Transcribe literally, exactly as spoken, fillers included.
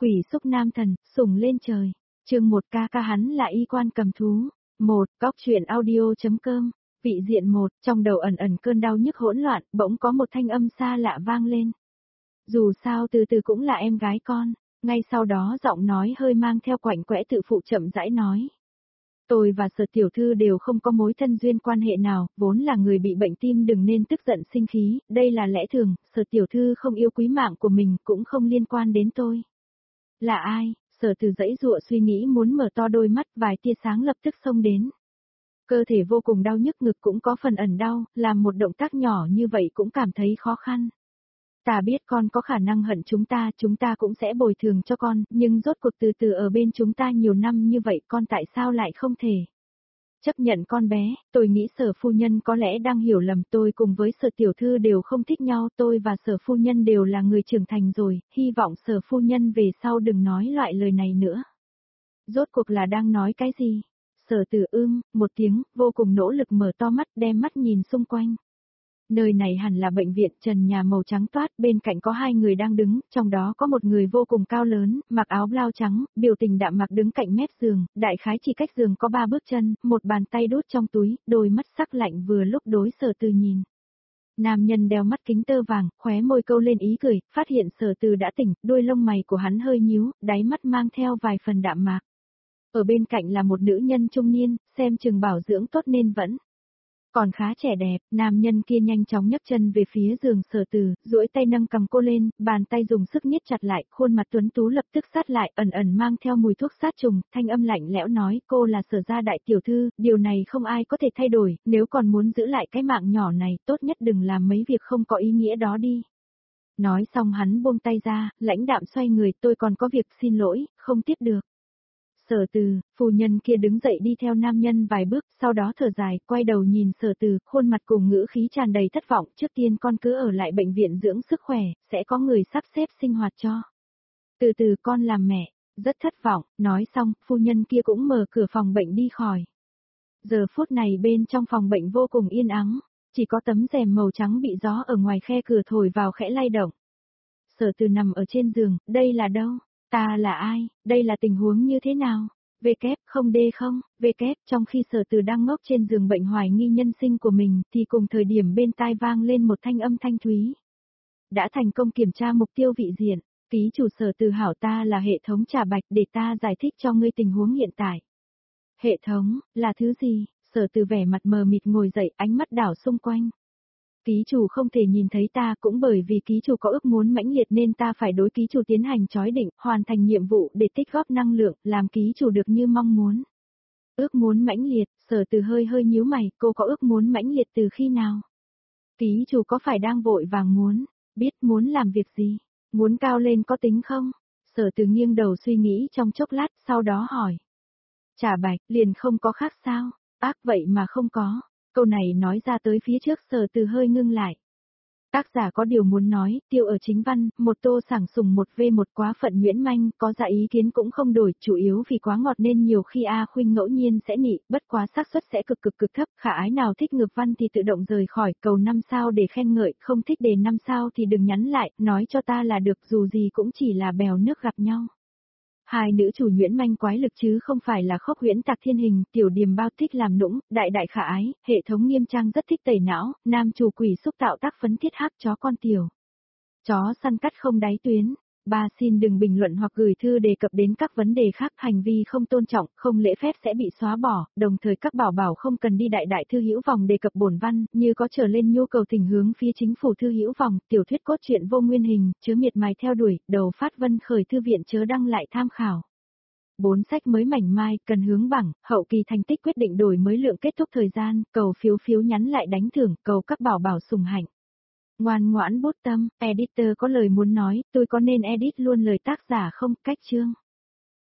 Quỷ xúc nam thần, sủng lên trời. Chương một ca ca hắn là y quan cầm thú. một. Cóc truyện audio.com. Vị diện một, trong đầu ẩn ẩn cơn đau nhức hỗn loạn, bỗng có một thanh âm xa lạ vang lên. Dù sao từ từ cũng là em gái con. Ngay sau đó giọng nói hơi mang theo quạnh quẽ tự phụ chậm rãi nói. Tôi và Sở tiểu thư đều không có mối thân duyên quan hệ nào, vốn là người bị bệnh tim đừng nên tức giận sinh khí, đây là lẽ thường, Sở tiểu thư không yêu quý mạng của mình cũng không liên quan đến tôi. Là ai? Sở Từ dãy dụa suy nghĩ muốn mở to đôi mắt, vài tia sáng lập tức xông đến. Cơ thể vô cùng đau nhức, ngực cũng có phần ẩn đau, làm một động tác nhỏ như vậy cũng cảm thấy khó khăn. Ta biết con có khả năng hận chúng ta, chúng ta cũng sẽ bồi thường cho con, nhưng rốt cuộc từ từ ở bên chúng ta nhiều năm như vậy con tại sao lại không thể chấp nhận con bé. Tôi nghĩ Sở phu nhân có lẽ đang hiểu lầm, tôi cùng với Sở tiểu thư đều không thích nhau, tôi và Sở phu nhân đều là người trưởng thành rồi, hy vọng Sở phu nhân về sau đừng nói loại lời này nữa. Rốt cuộc là đang nói cái gì? Sở Từ ưm, một tiếng, vô cùng nỗ lực mở to mắt, đem mắt nhìn xung quanh. Nơi này hẳn là bệnh viện, trần nhà màu trắng toát, bên cạnh có hai người đang đứng, trong đó có một người vô cùng cao lớn, mặc áo blau trắng, biểu tình đạm mạc đứng cạnh mép giường, đại khái chỉ cách giường có ba bước chân, một bàn tay đút trong túi, đôi mắt sắc lạnh vừa lúc đối Sở Từ nhìn. Nam nhân đeo mắt kính tơ vàng, khóe môi câu lên ý cười, phát hiện Sở Từ đã tỉnh, đôi lông mày của hắn hơi nhíu, đáy mắt mang theo vài phần đạm mạc. Ở bên cạnh là một nữ nhân trung niên, xem chừng bảo dưỡng tốt nên vẫn còn khá trẻ đẹp. Nam nhân kia nhanh chóng nhấc chân về phía giường Sở Từ, duỗi tay nâng cầm cô lên, bàn tay dùng sức niết chặt lại, khuôn mặt tuấn tú lập tức sát lại, ẩn ẩn mang theo mùi thuốc sát trùng, thanh âm lạnh lẽo nói, cô là Sở gia đại tiểu thư, điều này không ai có thể thay đổi, nếu còn muốn giữ lại cái mạng nhỏ này, tốt nhất đừng làm mấy việc không có ý nghĩa đó đi. Nói xong hắn buông tay ra, lãnh đạm xoay người, tôi còn có việc, xin lỗi, không tiếp được. Sở Từ, phu nhân kia đứng dậy đi theo nam nhân vài bước, sau đó thở dài, quay đầu nhìn Sở Từ, khuôn mặt cùng ngữ khí tràn đầy thất vọng, trước tiên con cứ ở lại bệnh viện dưỡng sức khỏe, sẽ có người sắp xếp sinh hoạt cho. Từ từ con làm mẹ, rất thất vọng, nói xong, phu nhân kia cũng mở cửa phòng bệnh đi khỏi. Giờ phút này bên trong phòng bệnh vô cùng yên ắng, chỉ có tấm rèm màu trắng bị gió ở ngoài khe cửa thổi vào khẽ lay động. Sở Từ nằm ở trên giường, đây là đâu? Ta là ai? Đây là tình huống như thế nào? V kép không D không? V kép trong khi Sở Từ đang ngốc trên giường bệnh hoài nghi nhân sinh của mình thì cùng thời điểm bên tai vang lên một thanh âm thanh thúy. Đã thành công kiểm tra mục tiêu vị diện, ký chủ Sở Từ hảo, ta là hệ thống Trà Bạch, để ta giải thích cho ngươi tình huống hiện tại. Hệ thống, là thứ gì? Sở Từ vẻ mặt mờ mịt ngồi dậy, ánh mắt đảo xung quanh. Ký chủ không thể nhìn thấy ta, cũng bởi vì ký chủ có ước muốn mãnh liệt nên ta phải đối ký chủ tiến hành chói định, hoàn thành nhiệm vụ để tích góp năng lượng, làm ký chủ được như mong muốn. Ước muốn mãnh liệt, Sở Từ hơi hơi nhíu mày, cô có ước muốn mãnh liệt từ khi nào? Ký chủ có phải đang vội vàng muốn, biết muốn làm việc gì? Muốn cao lên có tính không? Sở Từ nghiêng đầu suy nghĩ trong chốc lát, sau đó hỏi. Trà Bạch, liền không có khác sao? Ác vậy mà không có. Câu này nói ra tới phía trước Sở Từ hơi ngưng lại. Tác giả có điều muốn nói, tiêu ở chính văn, một tô sảng sùng một v một quá phận nhuyễn manh, có ra ý kiến cũng không đổi, chủ yếu vì quá ngọt nên nhiều khi A Khuynh ngẫu nhiên sẽ nị, bất quá xác suất sẽ cực cực cực thấp, khả ái nào thích ngược văn thì tự động rời khỏi, cầu năm sao để khen ngợi, không thích đề năm sao thì đừng nhắn lại, nói cho ta là được, dù gì cũng chỉ là bèo nước gặp nhau. Hai nữ chủ nhuyễn manh quái lực chứ không phải là khốc huyễn tạc thiên hình, tiểu điềm bao thích làm nũng, đại đại khả ái, hệ thống nghiêm trang rất thích tẩy não, nam chủ quỷ xúc tạo tác phấn thiết hắc chó con tiểu. Chó săn cắt không đáy tuyến. Ba xin đừng bình luận hoặc gửi thư đề cập đến các vấn đề khác, hành vi không tôn trọng, không lễ phép sẽ bị xóa bỏ, đồng thời các bảo bảo không cần đi đại đại thư hữu vòng đề cập bổn văn, như có trở lên nhu cầu tình hướng phía chính phủ thư hữu vòng, tiểu thuyết cốt truyện vô nguyên hình, chớ miệt mài theo đuổi, đầu phát vân khởi thư viện chớ đăng lại tham khảo. Bốn sách mới mảnh mai, cần hướng bảng, hậu kỳ thành tích quyết định đổi mới lượng kết thúc thời gian, cầu phiếu phiếu nhắn lại đánh thưởng, cầu các bảo bảo sùng hạnh. Ngoan ngoãn bút tâm, editor có lời muốn nói, tôi có nên edit luôn lời tác giả không, cách chương.